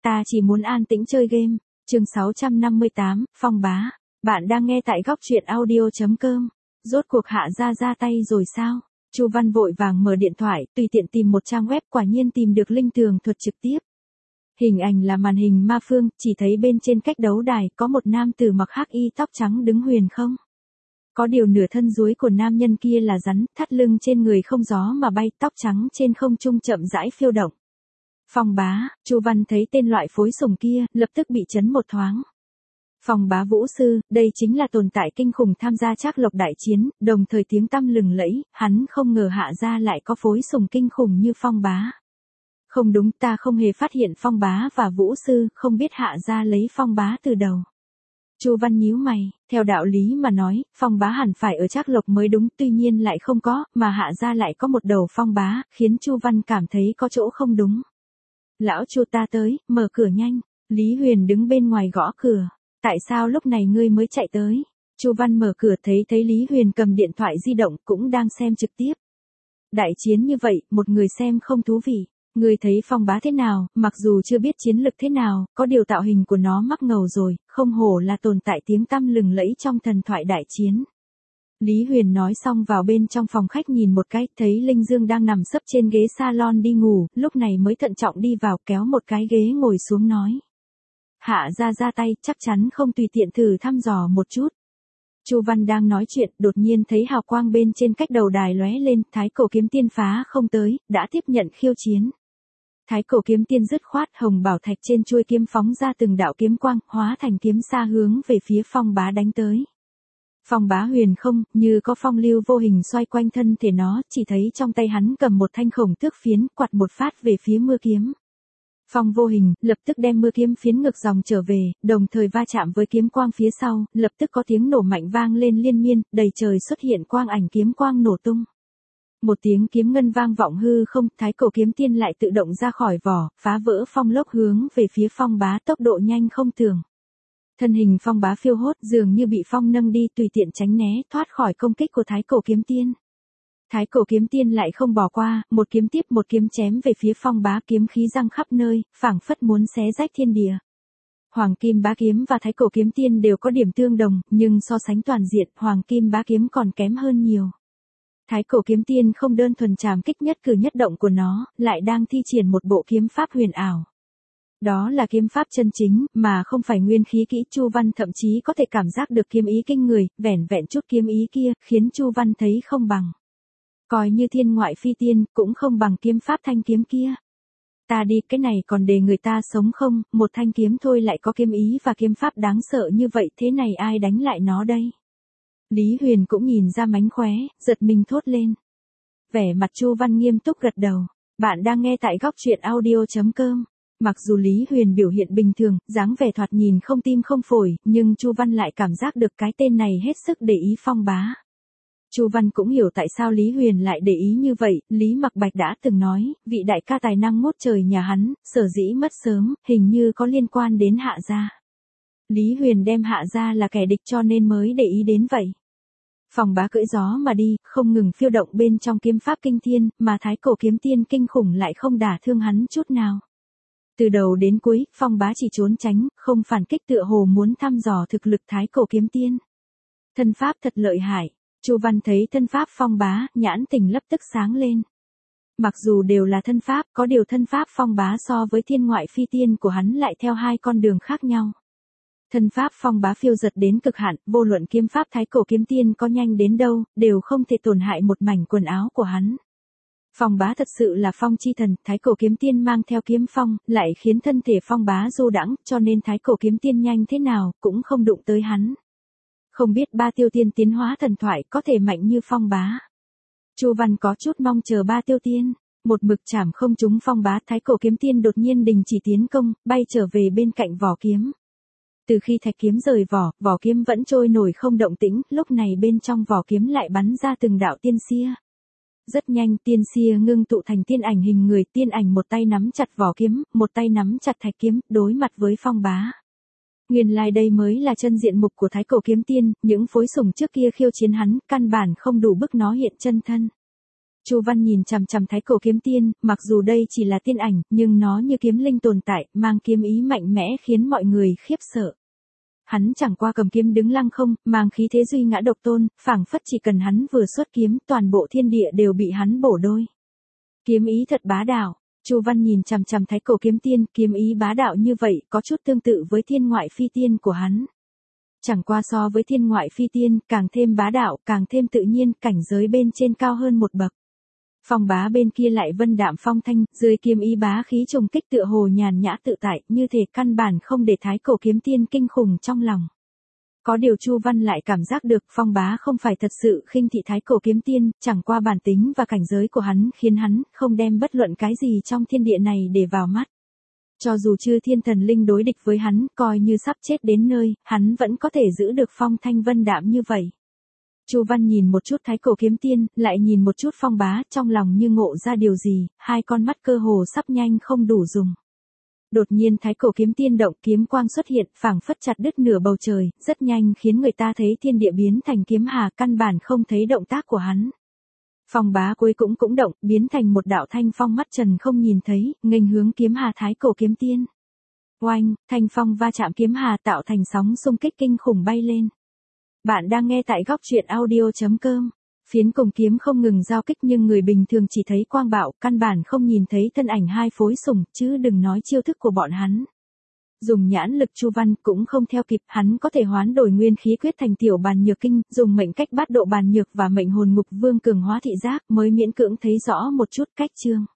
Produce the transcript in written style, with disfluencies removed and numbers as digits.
ta chỉ muốn an tĩnh chơi game. Chương 658, Phong Bá. Bạn đang nghe tại góc truyện audio.com. Rốt cuộc Hạ Gia ra tay rồi sao? Chu Văn vội vàng mở điện thoại, tùy tiện tìm một trang web, quả nhiên tìm được linh tường thuật trực tiếp. Hình ảnh là màn hình ma phương, chỉ thấy bên trên cách đấu đài có một nam tử mặc hắc y tóc trắng đứng huyền không. Có điều nửa thân dưới của nam nhân kia là rắn, thắt lưng trên người không gió mà bay, tóc trắng trên không trung chậm rãi phiêu động. Phong Bá. Chu Văn thấy tên loại phối sùng kia, lập tức bị chấn một thoáng. Phong Bá vũ sư, đây chính là tồn tại kinh khủng tham gia Trác Lộc đại chiến, đồng thời tiếng tăm lừng lẫy, hắn không ngờ Hạ Gia lại có phối sùng kinh khủng như Phong Bá. Không đúng, ta không hề phát hiện Phong Bá và vũ sư, không biết Hạ Gia lấy Phong Bá từ đầu. Chu Văn nhíu mày, theo đạo lý mà nói, Phong Bá hẳn phải ở Trác Lộc mới đúng, tuy nhiên lại không có, mà Hạ Gia lại có một đầu Phong Bá, khiến Chu Văn cảm thấy có chỗ không đúng. Lão Chu, ta tới, mở cửa nhanh. Lý Huyền đứng bên ngoài gõ cửa. Tại sao lúc này ngươi mới chạy tới? Chu Văn mở cửa thấy Lý Huyền cầm điện thoại di động cũng đang xem trực tiếp. Đại chiến như vậy, một người xem không thú vị. Ngươi thấy Phong Bá thế nào, mặc dù chưa biết chiến lực thế nào, có điều tạo hình của nó mắc ngầu rồi, không hổ là tồn tại tiếng tăm lừng lẫy trong thần thoại đại chiến. Lý Huyền nói xong vào bên trong phòng khách nhìn một cái, thấy Linh Dương đang nằm sấp trên ghế salon đi ngủ, lúc này mới thận trọng đi vào kéo một cái ghế ngồi xuống nói. Hạ Gia ra tay, chắc chắn không tùy tiện thử thăm dò một chút. Chu Văn đang nói chuyện, đột nhiên thấy hào quang bên trên cách đầu đài lóe lên, Thái Cổ Kiếm Tiên phá không tới, đã tiếp nhận khiêu chiến. Thái Cổ Kiếm Tiên dứt khoát, hồng bảo thạch trên chuôi kiếm phóng ra từng đạo kiếm quang, hóa thành kiếm xa hướng về phía Phong Bá đánh tới. Phong Bá huyền không, như có phong lưu vô hình xoay quanh thân thể nó, chỉ thấy trong tay hắn cầm một thanh khổng tước phiến, quạt một phát về phía mưa kiếm. Phong vô hình, lập tức đem mưa kiếm phiến ngược dòng trở về, đồng thời va chạm với kiếm quang phía sau, lập tức có tiếng nổ mạnh vang lên liên miên, đầy trời xuất hiện quang ảnh kiếm quang nổ tung. Một tiếng kiếm ngân vang vọng hư không, Thái Cổ Kiếm Tiên lại tự động ra khỏi vỏ, phá vỡ phong lốc hướng về phía Phong Bá, tốc độ nhanh không tưởng. Thân hình Phong Bá phiêu hốt, dường như bị phong nâng đi, tùy tiện tránh né, thoát khỏi công kích của Thái Cổ Kiếm Tiên. Thái Cổ Kiếm Tiên lại không bỏ qua, một kiếm tiếp một kiếm chém về phía Phong Bá, kiếm khí răng khắp nơi, phảng phất muốn xé rách thiên địa. Hoàng Kim Bá Kiếm và Thái Cổ Kiếm Tiên đều có điểm tương đồng, nhưng so sánh toàn diện, Hoàng Kim Bá Kiếm còn kém hơn nhiều. Thái Cổ Kiếm Tiên không đơn thuần trảm kích nhất cử nhất động của nó, lại đang thi triển một bộ kiếm pháp huyền ảo. Đó là kiếm pháp chân chính, mà không phải nguyên khí kỹ. Chu Văn thậm chí có thể cảm giác được kiếm ý kinh người, vẻn vẹn chút kiếm ý kia, khiến Chu Văn thấy không bằng. Coi như thiên ngoại phi tiên, cũng không bằng kiếm pháp thanh kiếm kia. Ta đi, cái này còn để người ta sống không, một thanh kiếm thôi lại có kiếm ý và kiếm pháp đáng sợ như vậy, thế này ai đánh lại nó đây? Lý Huyền cũng nhìn ra mánh khóe, giật mình thốt lên. Vẻ mặt Chu Văn nghiêm túc gật đầu. Bạn đang nghe tại góc truyện audio.com. Mặc dù Lý Huyền biểu hiện bình thường, dáng vẻ thoạt nhìn không tim không phổi, nhưng Chu Văn lại cảm giác được cái tên này hết sức để ý Phong Bá. Chu Văn cũng hiểu tại sao Lý Huyền lại để ý như vậy, Lý Mặc Bạch đã từng nói, vị đại ca tài năng ngút trời nhà hắn, sở dĩ mất sớm, hình như có liên quan đến Hạ Gia. Lý Huyền đem Hạ Gia là kẻ địch cho nên mới để ý đến vậy. Phong Bá cưỡi gió mà đi, không ngừng phiêu động bên trong kiếm pháp kinh thiên, mà Thái Cổ Kiếm Tiên kinh khủng lại không đả thương hắn chút nào. Từ đầu đến cuối, Phong Bá chỉ trốn tránh, không phản kích, tựa hồ muốn thăm dò thực lực Thái Cổ Kiếm Tiên. Thân pháp thật lợi hại. Chu Văn thấy thân pháp Phong Bá, nhãn tình lập tức sáng lên. Mặc dù đều là thân pháp, có điều thân pháp Phong Bá so với thiên ngoại phi tiên của hắn lại theo hai con đường khác nhau. Thân pháp Phong Bá phiêu dật đến cực hạn, vô luận kiếm pháp Thái Cổ Kiếm Tiên có nhanh đến đâu, đều không thể tổn hại một mảnh quần áo của hắn. Phong Bá thật sự là phong chi thần, Thái Cổ Kiếm Tiên mang theo kiếm phong, lại khiến thân thể Phong Bá du đãng, cho nên Thái Cổ Kiếm Tiên nhanh thế nào, cũng không đụng tới hắn. Không biết ba tiêu tiên tiến hóa thần thoại có thể mạnh như Phong Bá. Chu Văn có chút mong chờ ba tiêu tiên, một mực chảm không trúng Phong Bá, Thái Cổ Kiếm Tiên đột nhiên đình chỉ tiến công, bay trở về bên cạnh vỏ kiếm. Từ khi thạch kiếm rời vỏ, vỏ kiếm vẫn trôi nổi không động tĩnh, lúc này bên trong vỏ kiếm lại bắn ra từng đạo tiên xia. Rất nhanh, tiên xia ngưng tụ thành tiên ảnh hình người, tiên ảnh một tay nắm chặt vỏ kiếm, một tay nắm chặt thạch kiếm, đối mặt với Phong Bá. Nguyên lai đây mới là chân diện mục của Thái Cổ Kiếm Tiên, những phối sủng trước kia khiêu chiến hắn, căn bản không đủ bức nó hiện chân thân. Chu Văn nhìn chằm chằm Thái Cổ Kiếm Tiên, mặc dù đây chỉ là tiên ảnh, nhưng nó như kiếm linh tồn tại, mang kiếm ý mạnh mẽ khiến mọi người khiếp sợ. Hắn chẳng qua cầm kiếm đứng lăng không, mang khí thế duy ngã độc tôn, phảng phất chỉ cần hắn vừa xuất kiếm, toàn bộ thiên địa đều bị hắn bổ đôi. Kiếm ý thật bá đạo. Chu Văn nhìn chằm chằm Thái Cổ Kiếm Tiên, kiếm ý bá đạo như vậy, có chút tương tự với thiên ngoại phi tiên của hắn. Chẳng qua so với thiên ngoại phi tiên, càng thêm bá đạo, càng thêm tự nhiên, cảnh giới bên trên cao hơn một bậc. Phong Bá bên kia lại vân đạm phong thanh, dưới kiếm ý bá khí trùng kích tựa hồ nhàn nhã tự tại, như thể căn bản không để Thái Cổ Kiếm Tiên kinh khủng trong lòng. Có điều Chu Văn lại cảm giác được Phong Bá không phải thật sự khinh thị Thái Cổ Kiếm Tiên, chẳng qua bản tính và cảnh giới của hắn khiến hắn không đem bất luận cái gì trong thiên địa này để vào mắt. Cho dù chư thiên thần linh đối địch với hắn, coi như sắp chết đến nơi, hắn vẫn có thể giữ được phong thanh vân đạm như vậy. Chu Văn nhìn một chút Thái Cổ Kiếm Tiên, lại nhìn một chút Phong Bá, trong lòng như ngộ ra điều gì, hai con mắt cơ hồ sắp nhanh không đủ dùng. Đột nhiên Thái Cổ Kiếm Tiên động, kiếm quang xuất hiện, phảng phất chặt đứt nửa bầu trời, rất nhanh khiến người ta thấy thiên địa biến thành kiếm hà, căn bản không thấy động tác của hắn. Phong Bá cuối cũng động, biến thành một đạo thanh phong mắt trần không nhìn thấy, nghênh hướng kiếm hà Thái Cổ Kiếm Tiên. Oanh, thanh phong va chạm kiếm hà tạo thành sóng xung kích kinh khủng bay lên. Bạn đang nghe tại góc truyện audio.com. Phiến cùng kiếm không ngừng giao kích nhưng người bình thường chỉ thấy quang bạo, căn bản không nhìn thấy thân ảnh hai phối sủng, chứ đừng nói chiêu thức của bọn hắn. Dùng nhãn lực Chu Văn cũng không theo kịp, hắn có thể hoán đổi nguyên khí quyết thành tiểu bàn nhược kinh, dùng mệnh cách bát độ bàn nhược và mệnh hồn ngục vương cường hóa thị giác mới miễn cưỡng thấy rõ một chút cách chương.